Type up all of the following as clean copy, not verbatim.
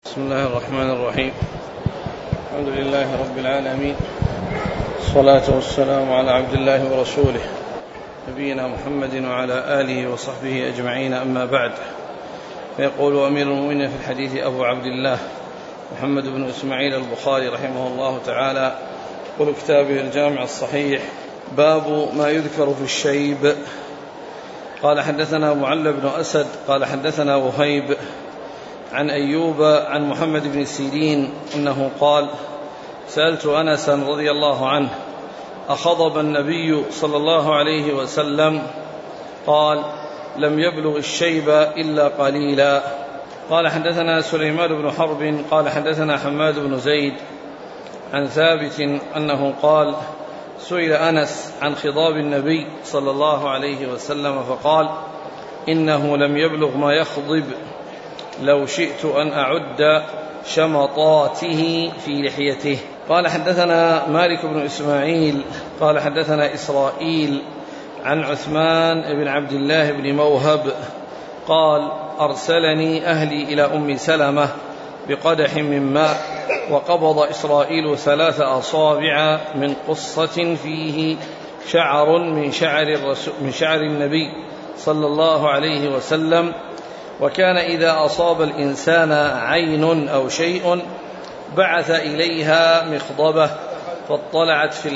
بسم الله الرحمن الرحيم. الحمد لله رب العالمين، الصلاة والسلام على عبد الله ورسوله نبينا محمد وعلى آله وصحبه أجمعين، أما بعد. فيقول أمير المؤمنين في الحديث أبو عبد الله محمد بن إسماعيل البخاري رحمه الله تعالى، يقول كتابه الجامع الصحيح: باب ما يذكر في الشيب. قال حدثنا معل بن أسد قال حدثنا وهيب عن أيوب عن محمد بن سيرين أنه قال: سألت أنسا رضي الله عنه: أخضب النبي صلى الله عليه وسلم؟ قال: لم يبلغ الشيب إلا قليلا. قال حدثنا سليمان بن حرب قال حدثنا حماد بن زيد عن ثابت أنه قال: سئل أنس عن خضاب النبي صلى الله عليه وسلم فقال: إنه لم يبلغ ما يخضب، لو شئت أن أعد شمطاته في لحيته. قال حدثنا مالك بن إسماعيل قال حدثنا إسرائيل عن عثمان بن عبد الله بن موهب قال: أرسلني أهلي إلى أم سلمة بقدح من ماء، وقبض إسرائيل 3 أصابع من قصة فيه شعر من شعر النبي صلى الله عليه وسلم، وكان إذا أصاب الإنسان عين أو شيء بعث إليها مخضبة، فاطلعت في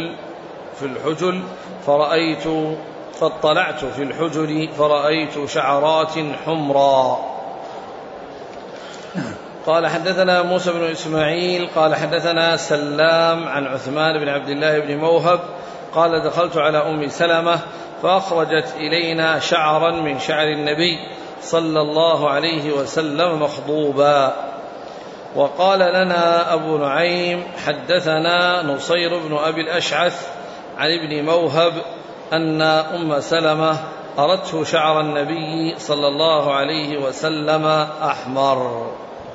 الحجل فرأيت شعرات حمرا. قال حدثنا موسى بن إسماعيل قال حدثنا سلام عن عثمان بن عبد الله بن موهب قال: دخلت على أم سلمة فأخرجت إلينا شعرا من شعر النبي صلى الله عليه وسلم مخضوبا. وقال لنا أبو نعيم: حدثنا نصير بن أبي الأشعث عن ابن موهب أن أم سلمة أردته شعر النبي صلى الله عليه وسلم أحمر.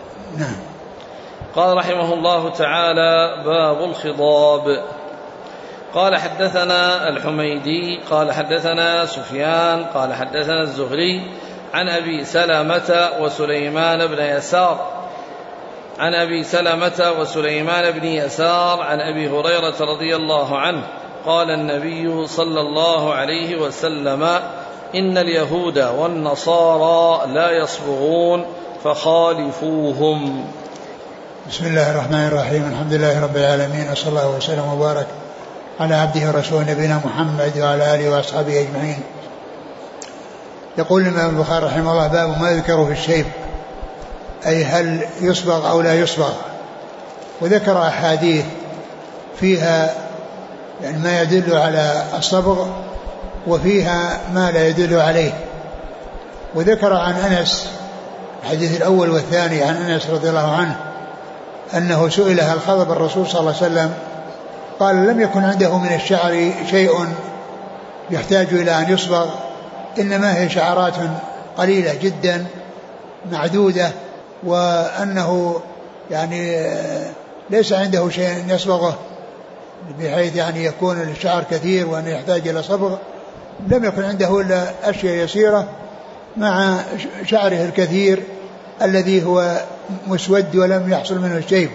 قال رحمه الله تعالى: باب الخضاب. قال حدثنا الحميدي قال حدثنا سفيان قال حدثنا الزهري عن أبي سلمة وسليمان بن يسار عن أبي هريرة رضي الله عنه قال: النبي صلى الله عليه وسلم: إن اليهود والنصارى لا يصبغون فخالفوهم. بسم الله الرحمن الرحيم. الحمد لله رب العالمين، وصلى الله وسلم وبارك على عبده ورسوله نبينا محمد وعلى آله وأصحابه أجمعين. يقول الإمام البخاري رحمه الله: باب ما يذكر في الشيب، أي هل يصبغ أو لا يصبغ. وذكر أحاديث فيها يعني ما يدل على الصبغ وفيها ما لا يدل عليه. وذكر عن أنس الحديث الأول والثاني عن أنس رضي الله عنه أنه سئل: هل خضب الرسول صلى الله عليه وسلم؟ قال: لم يكن عنده من الشعر شيء يحتاج إلى أن يصبغ، إنما هي شعرات قليلة جدا معدودة، وأنه يعني ليس عنده شيء يصبغه بحيث يعني يكون الشعر كثير وأنه يحتاج إلى صبغ. لم يكن عنده إلا أشياء يسيرة مع شعره الكثير الذي هو مسود ولم يحصل منه الشيب.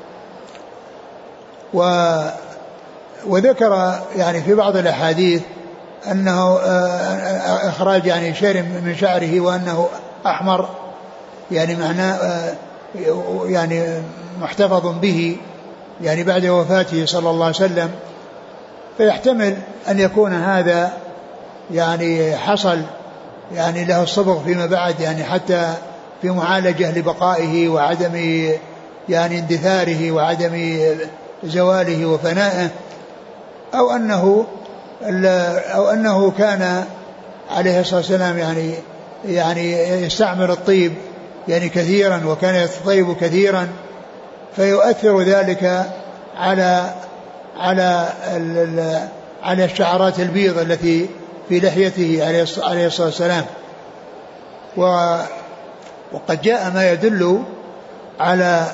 وذكر يعني في بعض الأحاديث أنه إخراج يعني شيء من شعره وأنه أحمر، يعني معناه يعني محتفظ به يعني بعد وفاته صلى الله عليه وسلم. فيحتمل أن يكون هذا يعني حصل يعني له الصبغ فيما بعد، يعني حتى في معالجة لبقائه وعدم يعني اندثاره وعدم زواله وفنائه، أو أنه كان عليه الصلاة والسلام يعني يستعمل الطيب يعني كثيرا، وكان يتطيب كثيرا، فيؤثر ذلك على الشعرات البيض التي في لحيته عليه الصلاة والسلام. وقد جاء ما يدل على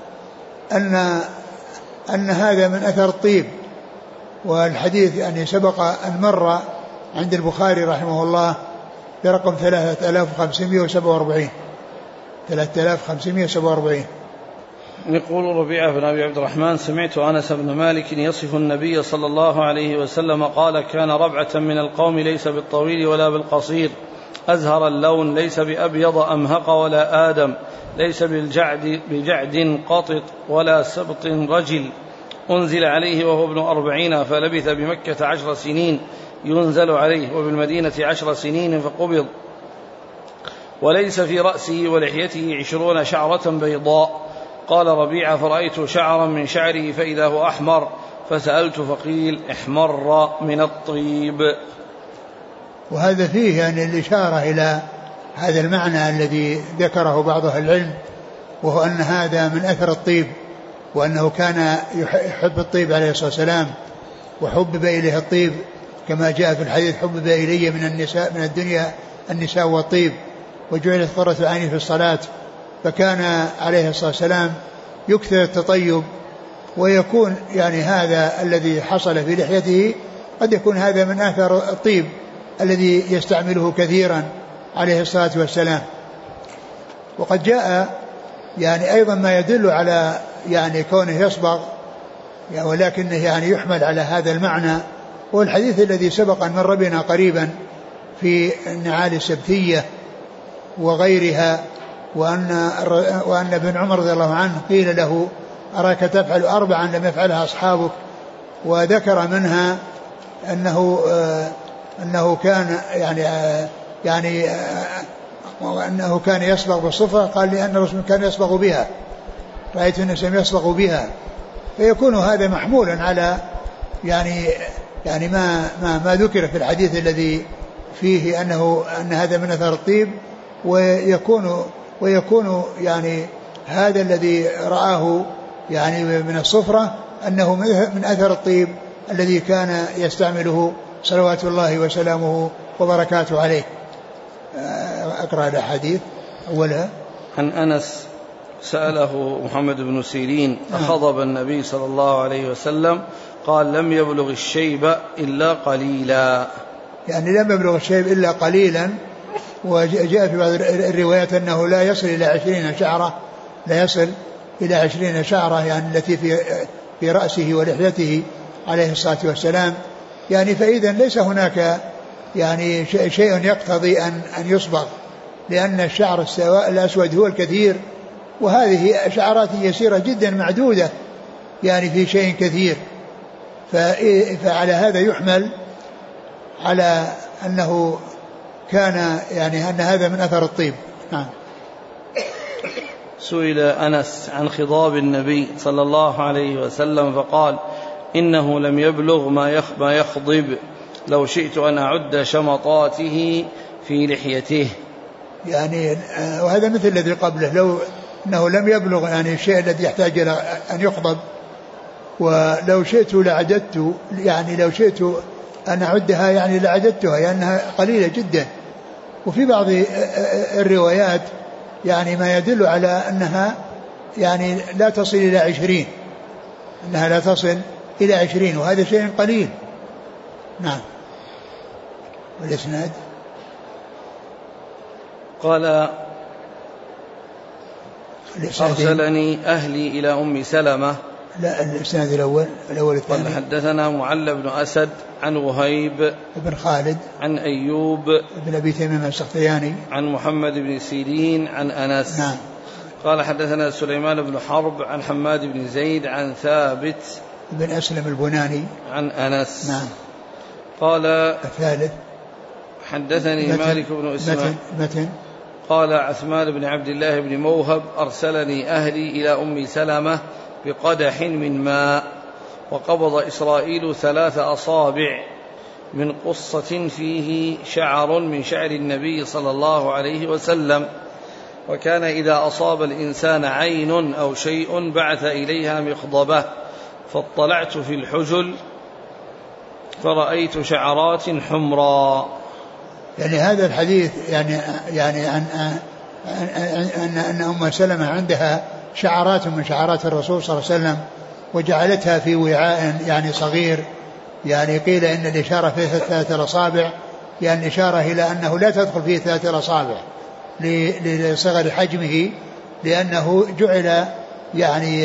أن هذا من أثر الطيب. والحديث يعني سبق أن مر عند البخاري رحمه الله برقم 3547. 3547. يقول ربيعة بن أبي عبد الرحمن: سمعت أنس بن مالك يصف النبي صلى الله عليه وسلم قال: كان ربعة من القوم ليس بالطويل ولا بالقصير، أزهر اللون، ليس بأبيض أمهق ولا آدم، ليس بجعد قطط ولا سبط رجل، أنزل عليه وهو ابن 40 فلبث بمكة 10 سنين ينزل عليه، وبالمدينة 10 سنين فقبض، وليس في رأسه ولحيته 20 شعرة بيضاء. قال ربيعة: فرأيت شعرا من شعره فإذا هو أحمر، فسألت فقيل: احمر من الطيب. وهذا فيه يعني الإشارة إلى هذا المعنى الذي ذكره بعض أهل العلم، وهو أن هذا من أثر الطيب، وأنه كان يحب الطيب عليه الصلاة والسلام، وحبب إليه الطيب كما جاء في الحديث: حبب إلي من الدنيا النساء والطيب، وجعلت قرة عيني في الصلاة. فكان عليه الصلاة والسلام يكثر التطيب، ويكون يعني هذا الذي حصل في لحيته قد يكون هذا من آثار الطيب الذي يستعمله كثيرا عليه الصلاة والسلام. وقد جاء يعني أيضا ما يدل على يعني كونه يصبغ، يعني ولكنه يعني يحمل على هذا المعنى، والحديث الذي سبق أن مر بنا قريبا في النعال السبتية وغيرها، وأن ابن عمر رضي الله عنه قيل له: أراك تفعل 4 لم يفعلها أصحابك، وذكر منها أنه كان أنه كان يصبغ بالصفرة. قال: لأن الرسول كان يصبغ بها، رأيت الناس يصبغ بها. فيكون هذا محمولا على يعني ما ذكر في الحديث الذي فيه أن هذا من أثر الطيب، ويكون يعني هذا الذي رآه يعني من الصفرة أنه من أثر الطيب الذي كان يستعمله صلوات الله وسلامه وبركاته عليه. أقرأ الحديث أولها. عن أنس سأله محمد بن سيرين: أخضب النبي صلى الله عليه وسلم؟ قال: لم يبلغ الشيب إلا قليلا. يعني لم يبلغ الشيب إلا قليلا. وجاء في بعض الروايات أنه لا يصل إلى 20 شعرة، لا يصل إلى 20 شعرة يعني التي في رأسه ولحيته عليه الصلاة والسلام. يعني فإذا ليس هناك يعني شيء يقتضي أن يصبغ، لأن الشعر الأسود هو الكثير، وهذه شعرات يسيرة جدا معدودة يعني في شيء كثير. فعلى هذا يحمل على أنه كان يعني أن هذا من أثر الطيب. نعم. سئل أنس عن خضاب النبي صلى الله عليه وسلم فقال: إنه لم يبلغ ما يخضب، لو شئت أن أعد شمطاته في لحيته. يعني وهذا مثل الذي قبله، لو أنه لم يبلغ يعني الشيء الذي يحتاج إلى أن يخضب، ولو شئت لعددت، يعني لو شئت أن أعدها يعني لعددتها لأنها قليلة جدا. وفي بعض الروايات يعني ما يدل على أنها يعني لا تصل إلى 20، أنها لا تصل إلى 20، وهذا شيء قليل. نعم. والإسناد قال: أرسلني أهلي إلى أم سلمة. لا، الإسناد الأول الثاني. قال: حدثنا معل بن أسد عن وهيب بن خالد عن أيوب بن أبي تميم السختياني عن محمد بن سيرين عن أنس. نعم. قال: حدثنا سليمان بن حرب عن حماد بن زيد عن ثابت بن أسلم البناني عن أنس. نعم. قال: الثالث حدثني مالك بن إسماعيل قال: عثمان بن عبد الله بن موهب أرسلني أهلي إلى أم سلمة بقدح من ماء، وقبض إسرائيل 3 أصابع من قصة فيه شعر من شعر النبي صلى الله عليه وسلم، وكان إذا أصاب الإنسان عين أو شيء بعث إليها مخضبة، فاطلعت في الحجل فرأيت شعرات حمراء. يعني هذا الحديث يعني أن أم سلمة عندها شعرات من شعرات الرسول صلى الله عليه وسلم، وجعلتها في وعاء يعني صغير، يعني قيل إن الإشارة فيه 3 أصابع، يعني الإشارة إلى أنه لا تدخل فيه 3 أصابع، لصغر حجمه، لأنه جعل يعني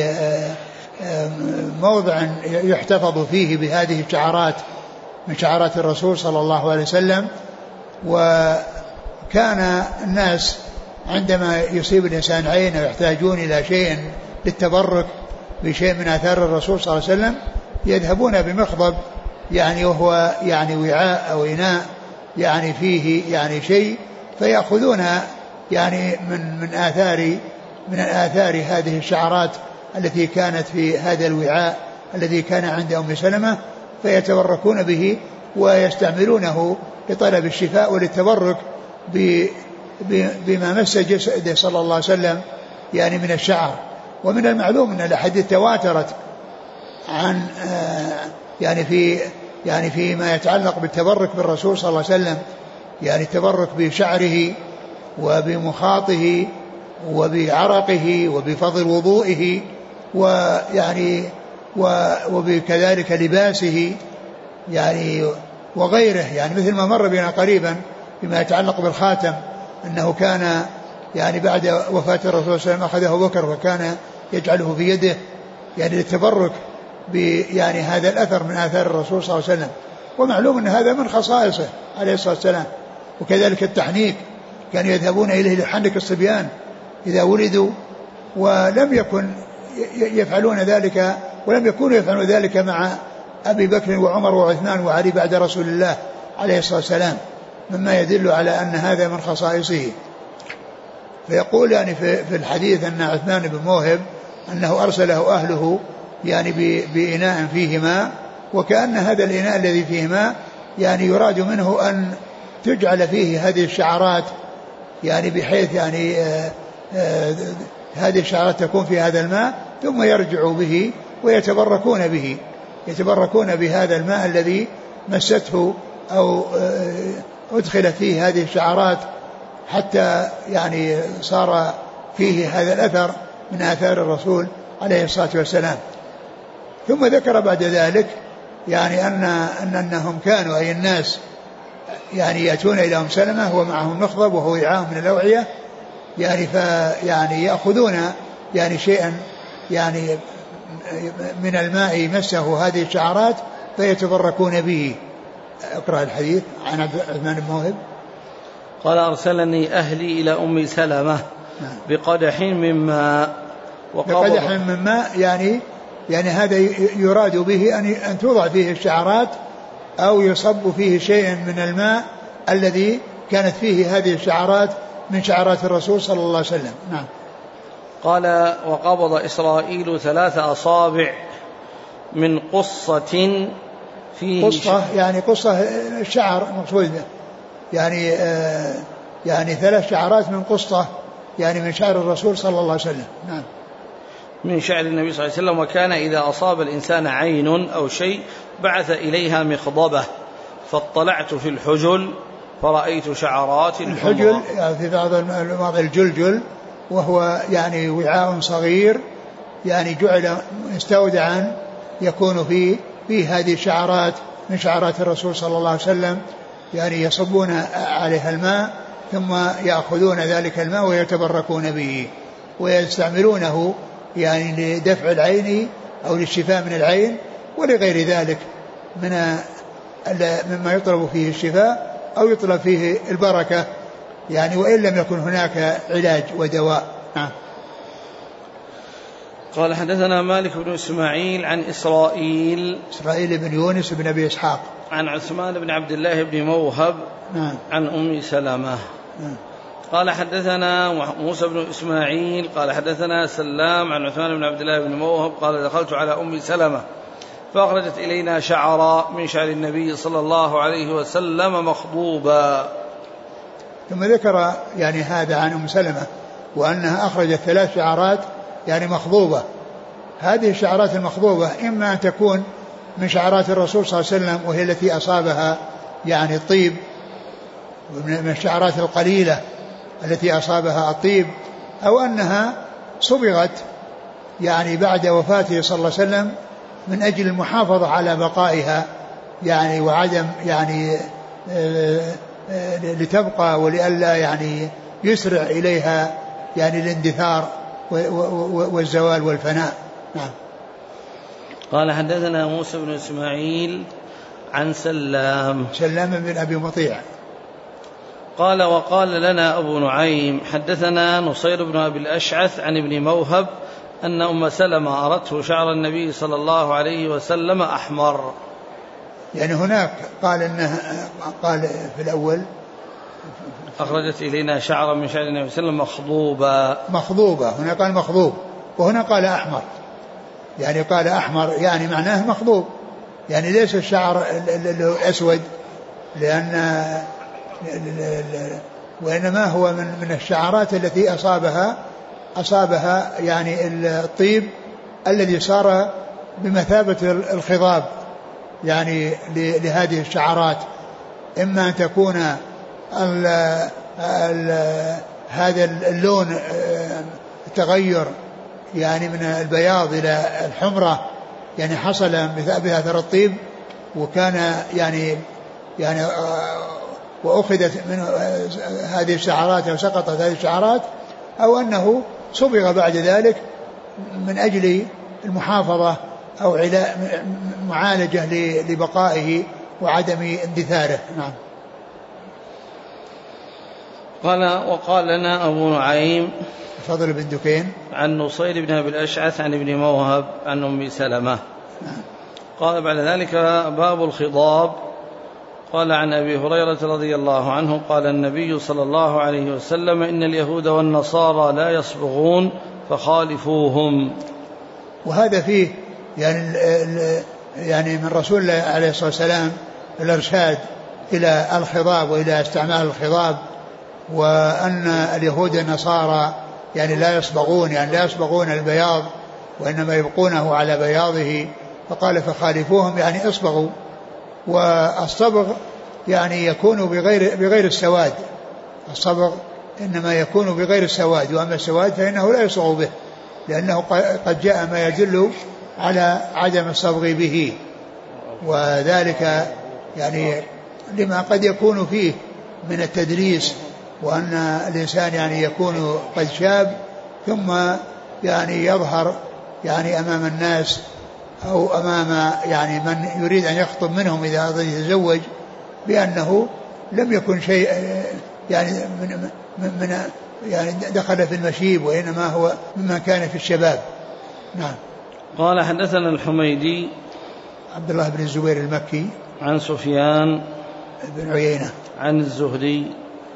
موضع يحتفظ فيه بهذه الشعرات من شعرات الرسول صلى الله عليه وسلم. وكان الناس عندما يصيب الإنسان عين ويحتاجون إلى شيء للتبرك بشيء من آثار الرسول صلى الله عليه وسلم يذهبون بمخضب يعني وهو يعني وعاء أو إناء يعني فيه يعني شيء، فيأخذون يعني من آثار هذه الشعرات التي كانت في هذا الوعاء الذي كان عند أم سلمة، فيتبركون به ويستعملونه لطلب الشفاء وللتبرك بما مس جسده صلى الله عليه وسلم يعني من الشعر. ومن المعلوم أن الأحاديث تواترت عن يعني فيما يتعلق بالتبرك بالرسول صلى الله عليه وسلم، يعني التبرك بشعره وبمخاطه وبعرقه وبفضل وضوئه ويعني وبكذلك لباسه يعني وغيره، يعني مثل ما مر بنا قريبا بما يتعلق بالخاتم أنه كان يعني بعد وفاة الرسول صلى الله عليه وسلم أخذه أبو بكر وكان يجعله في يده يعني للتبرك يعني هذا الأثر من آثار الرسول صلى الله عليه وسلم. ومعلوم أن هذا من خصائصه عليه الصلاة والسلام. وكذلك التحنيك، كانوا يذهبون إليه لحنك الصبيان إذا ولدوا، ولم يكن يفعلون ذلك ولم يكونوا يفعلون ذلك مع أبي بكر وعمر وعثمان وعلي بعد رسول الله عليه الصلاة والسلام، مما يدل على أن هذا من خصائصه. فيقول يعني في الحديث أن عثمان بن موهب أنه أرسله أهله يعني بإناء فيه ماء، وكأن هذا الإناء الذي فيه ماء يعني يراد منه أن تجعل فيه هذه الشعرات، يعني بحيث يعني هذه الشعرات تكون في هذا الماء ثم يرجعوا به ويتبركون به، يتبركون بهذا الماء الذي مسته أو أدخل فيه هذه الشعرات حتى يعني صار فيه هذا الأثر من آثار الرسول عليه الصلاة والسلام. ثم ذكر بعد ذلك يعني أنهم كانوا أي الناس يعني يأتون إلى أم سلمة ومعهم مخضب وهو وعاء من الأوعية، يعني فيعني يأخذون يعني شيئا يعني من الماء مسه هذه الشعرات فيتبركون به. اقرأ الحديث عن عثمان بن موهب قال أرسلني أهلي إلى أم سلمة بقدح من ماء. بقدح من ماء يعني هذا يراد به أن توضع فيه الشعرات أو يصب فيه شيء من الماء الذي كانت فيه هذه الشعرات من شعرات الرسول صلى الله عليه وسلم. نعم. قال وقبض إسرائيل 3 أصابع من قصة فيه قصة يعني قصة الشعر مقصود يعني 3 شعرات من قصة يعني من شعر الرسول صلى الله عليه وسلم. نعم. من شعر النبي صلى الله عليه وسلم. وكان إذا أصاب الإنسان عين أو شيء بعث إليها مخضبة فاطلعت في الحجل فرأيت شعرات الحجل يعني في بعض المواضع الجلجل، وهو يعني وعاء صغير يعني جعل مستودعا يكون فيه هذه الشعرات من شعرات الرسول صلى الله عليه وسلم، يعني يصبون عليها الماء ثم يأخذون ذلك الماء ويتبركون به ويستعملونه يعني لدفع العين أو للشفاء من العين ولغير ذلك مما يطلب فيه الشفاء أو يطلب فيه البركة يعني وإن لم يكن هناك علاج ودواء. قال حدثنا مالك بن إسماعيل عن إسرائيل بن يونس بن أبي إسحاق عن عثمان بن عبد الله بن موهب عن أم سلمة. قال حدثنا موسى بن إسماعيل قال حدثنا سلام عن عثمان بن عبد الله بن موهب قال دخلت على أم سلمة فأخرجت إلينا شعرا من شعر النبي صلى الله عليه وسلم مخضوبا. ثم ذكر يعني هذا عن أم سلمة وأنها أخرجت 3 شعرات يعني مخضوبة. هذه الشعرات المخضوبة إما أن تكون من شعرات الرسول صلى الله عليه وسلم وهي التي أصابها يعني الطيب، من الشعرات القليلة التي أصابها الطيب، أو أنها صبغت يعني بعد وفاته صلى الله عليه وسلم من أجل المحافظة على بقائها يعني وعدم يعني لتبقى ولئلا يعني يسرع إليها يعني الاندثار والزوال والفناء. نعم. قال حدثنا موسى بن إسماعيل عن سلام بن أبي مطيع قال وقال لنا أبو نعيم حدثنا نصير بن أبي الأشعث عن ابن موهب أن أم سلمة أرته شعر النبي صلى الله عليه وسلم أحمر. يعني هناك قال في الأول أخرجت إلينا شعرا من شعر النبي صلى الله عليه وسلم مخضوبة، هنا قال مخضوب وهنا قال أحمر، يعني قال أحمر يعني معناه مخضوب، يعني ليس الشعر الأسود وإنما هو من الشعرات التي أصابها يعني الطيب الذي صار بمثابة الخضاب يعني لهذه الشعرات، إما أن تكون هذا اللون تغير يعني من البياض إلى الحمرة يعني حصل بأثر الطيب وكان يعني وأخذت من هذه الشعرات أو سقطت هذه الشعرات، أو أنه صبغ بعد ذلك من أجل المحافظة أو معالجة لبقائه وعدم اندثاره. نعم. قال وقال لنا أبو نعيم فضل بن دكين عن نصير بن أبي الأشعث عن ابن موهب عن أم سلمة. قال بعد ذلك باب الخضاب. قال عن أبي هريرة رضي الله عنه قال النبي صلى الله عليه وسلم إن اليهود والنصارى لا يصبغون فخالفوهم. وهذا فيه يعني من رسول الله عليه الصلاة والسلام الإرشاد إلى الخضاب وإلى استعمال الخضاب، وأن اليهود والنصارى يعني لا يصبغون، يعني لا يصبغون البياض وإنما يبقونه على بياضه، فقال فخالفوهم يعني اصبغوا. والصبغ يعني يكون بغير السواد، الصبغ إنما يكون بغير السواد، وأما السواد فإنه لا يصبغ به لأنه قد جاء ما يدل على عدم الصبغ به، وذلك يعني لما قد يكون فيه من التدليس، وأن الإنسان يعني يكون قد شاب ثم يعني يظهر يعني أمام الناس أو أمام يعني من يريد أن يخطب منهم إذا يتزوج بأنه لم يكن شيء يعني من يعني دخل في المشيب، وإنما هو مما كان في الشباب. نعم. قال حدثنا الحميدي عبد الله بن الزبير المكي عن سفيان بن عيينة عن الزهري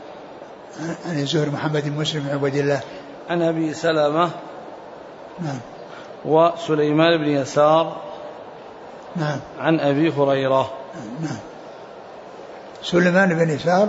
عن الزهري محمد بن مسلم بن عبد الله عن أبي سلمة. نعم. وسليمان بن يسار. نعم. عن أبي هريرة. نعم. سليمان بن يسار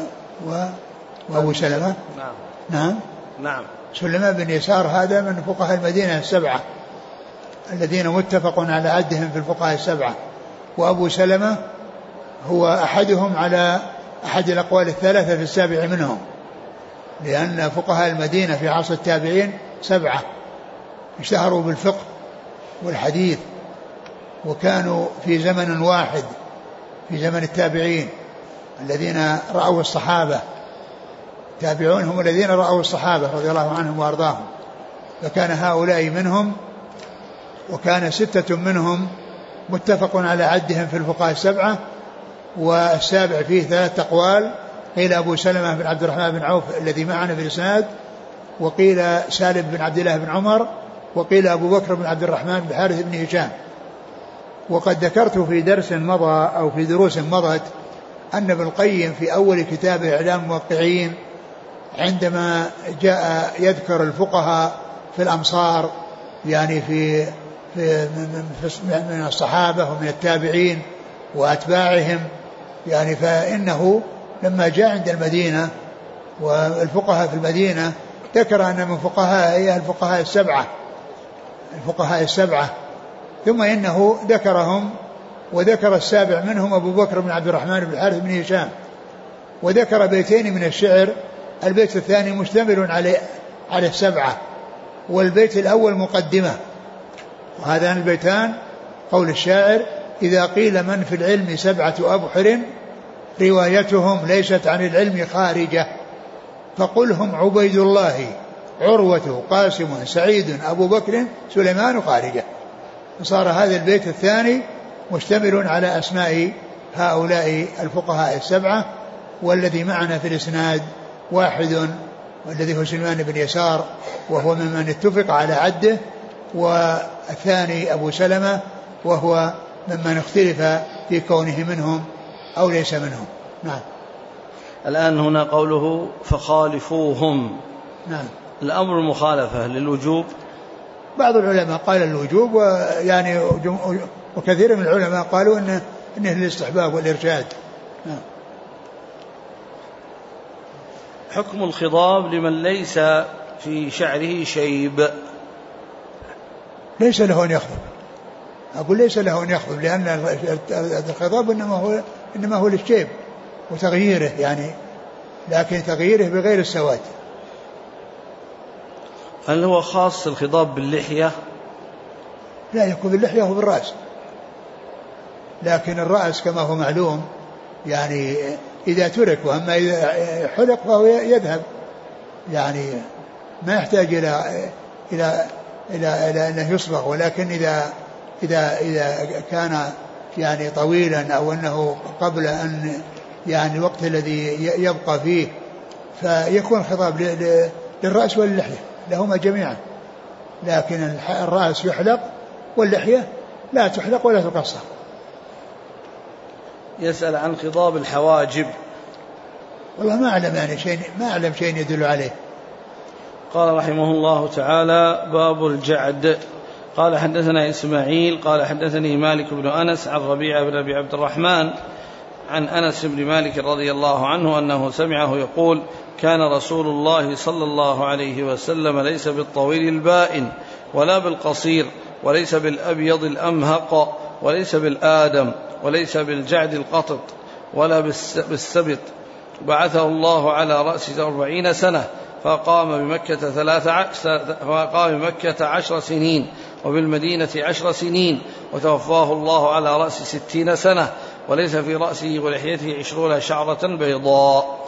وأبو سلمة. نعم. نعم. نعم. سليمان بن يسار هذا من فقهاء المدينة السبعة الذين متفق على عدهم في الفقهاء السبعة، وأبو سلمة هو أحدهم على أحد الأقوال الثلاثة في السابع منهم، لأن فقهاء المدينة في عصر التابعين سبعة اشتهروا بالفقه والحديث، وكانوا في زمن واحد في زمن التابعين الذين رأوا الصحابة، تابعون هم الذين رأوا الصحابة رضي الله عنهم وأرضاهم، فكان هؤلاء منهم، وكان 6 منهم متفق على عدهم في الفقهاء السبعة، والسابع فيه 3 أقوال، قيل أبو سلمة بن عبد الرحمن بن عوف الذي معنا في الإسناد، وقيل سالم بن عبد الله بن عمر، وقيل أبو بكر بن عبد الرحمن بن الحارث بن هشام. وقد ذكرت في درس مضى أو في دروس مضت أن ابن القيم في أول كتاب إعلام الموقعين عندما جاء يذكر الفقهاء في الأمصار يعني من الصحابة ومن التابعين وأتباعهم، يعني فإنه لما جاء عند المدينة والفقهاء في المدينة ذكر أن من فقهاء الفقهاء السبعة، ثم إنه ذكرهم وذكر السابع منهم أبو بكر بن عبد الرحمن بن الحارث بن هشام، وذكر بيتين من الشعر، البيت الثاني مشتمل على 7 والبيت الأول مقدمة، وهذان البيتان قول الشاعر: إذا قيل من في العلم 7 أبحر روايتهم ليست عن العلم خارجة. فقل هم عبيد الله عروة قاسم سعيد أبو بكر سليمان خارجة. فصار هذا البيت الثاني مشتمل على أسماء هؤلاء الفقهاء السبعة، والذي معنا في الإسناد واحد والذي هو سليمان بن يسار وهو ممن اتفق على عده، والثاني أبو سلمة وهو ممن اختلف في كونه منهم أو ليس منهم. نعم. الآن هنا قوله فخالفوهم. نعم. الأمر المخالفة للوجوب. بعض العلماء قال الوجوب، ويعني وكثير من العلماء قالوا انه للاستحباب والارشاد. نعم. حكم الخضاب لمن ليس في شعره شيب. ليس له ان يخضب. اقول ليس له ان يخضب، لان الخضاب انما هو للشيب وتغييره يعني، لكن تغييره بغير السواد. هل هو خاص الخضاب باللحية؟ لا، يكون باللحية وبالرأس، لكن الرأس كما هو معلوم يعني إذا ترك، وأما إذا حلق فهو يذهب، يعني ما يحتاج إلى أنه يصبغ. ولكن إذا كان يعني طويلا، أو أنه قبل أن يعني الوقت الذي يبقى فيه، فيكون خضاب للرأس واللحية لهما جميعا، لكن الرأس يحلق واللحية لا تحلق ولا تقصر. يسأل عن خضاب الحواجب. والله ما أعلم يعني شيء، ما أعلم شيء يدل عليه. قال رحمه الله تعالى: باب الجعد. قال حدثنا إسماعيل قال حدثني مالك بن أنس عن ربيعة بن أبي عبد الرحمن عن أنس بن مالك رضي الله عنه أنه سمعه يقول: كان رسول الله صلى الله عليه وسلم ليس بالطويل البائن ولا بالقصير وريس بالأبيض الأمهق وليس بالآدم وليس بالجعد القطط ولا بالسبط، بعثه الله على رأس 40 سنة، فقام بمكة 10 سنين وبالمدينة 10 سنين، وتوفاه الله على رأس 60 سنة، وليس في رأسه ولحيته 20 شعرة بيضاء.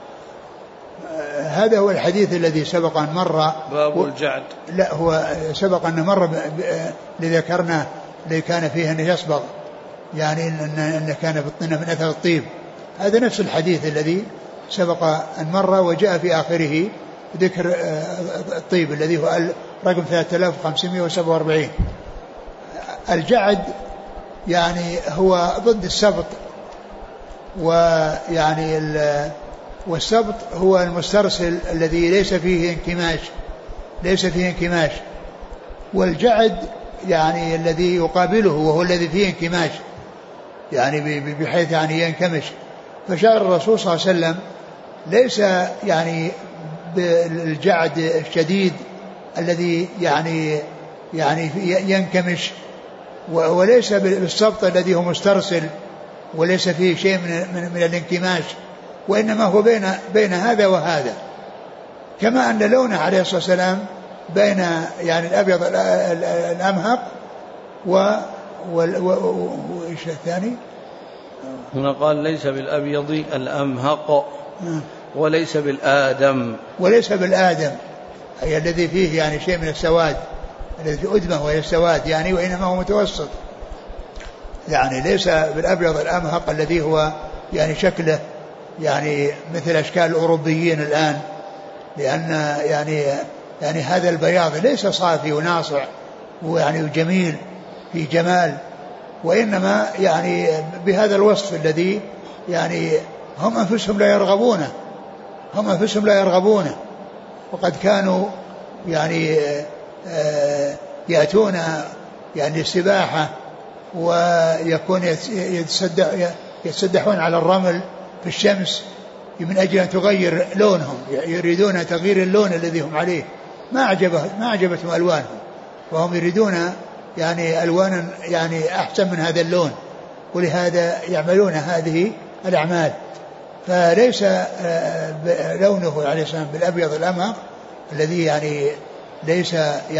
هذا هو الحديث الذي سبق أن مر. باب الجعد. لا، هو سبق أن مر لذكرنا اللي كان فيه أنه يصبغ، يعني أنه كان من أثر الطيب. هذا نفس الحديث الذي سبق أن مر، وجاء في آخره ذكر الطيب الذي هو رقم 3547. الجعد يعني هو ضد السبط، ويعني والسبط هو المسترسل الذي ليس فيه انكماش، والجعد يعني الذي يقابله وهو الذي فيه انكماش، يعني بحيث يعني ينكمش. فشعر الرسول صلى الله عليه وسلم ليس يعني بالجعد الشديد الذي يعني ينكمش، وليس بالسبط الذي هو مسترسل وليس فيه شيء من الانكماش، وإنما هو بين هذا وهذا، كما أن لونه عليه الصلاة والسلام بين يعني الأبيض الأمهق وإيش الثاني هنا قال ليس بالأبيض الأمهق وليس بالآدم أي الذي فيه يعني شيء من السواد، الذي فيه أدمه وهي السواد يعني، وإنما هو متوسط، يعني ليس بالأبيض الأمهق الذي هو يعني شكله يعني مثل أشكال الأوروبيين الآن، لأن يعني هذا البياض ليس صافي وناصع ويعني جميل في جمال، وإنما يعني بهذا الوصف الذي يعني هم أنفسهم لا يرغبونه، وقد كانوا يعني يأتون يعني السباحة ويكون يتسدحون على الرمل في الشمس من أجل أن تغير لونهم، يريدون تغيير اللون الذي هم عليه، ما أعجبتهم ألوانهم، وهم يريدون يعني ألوانا يعني أحسن من هذا اللون، ولهذا يعملون هذه الأعمال. فليس لونه عليه السلام بالأبيض الأمهق الذي يعني ليس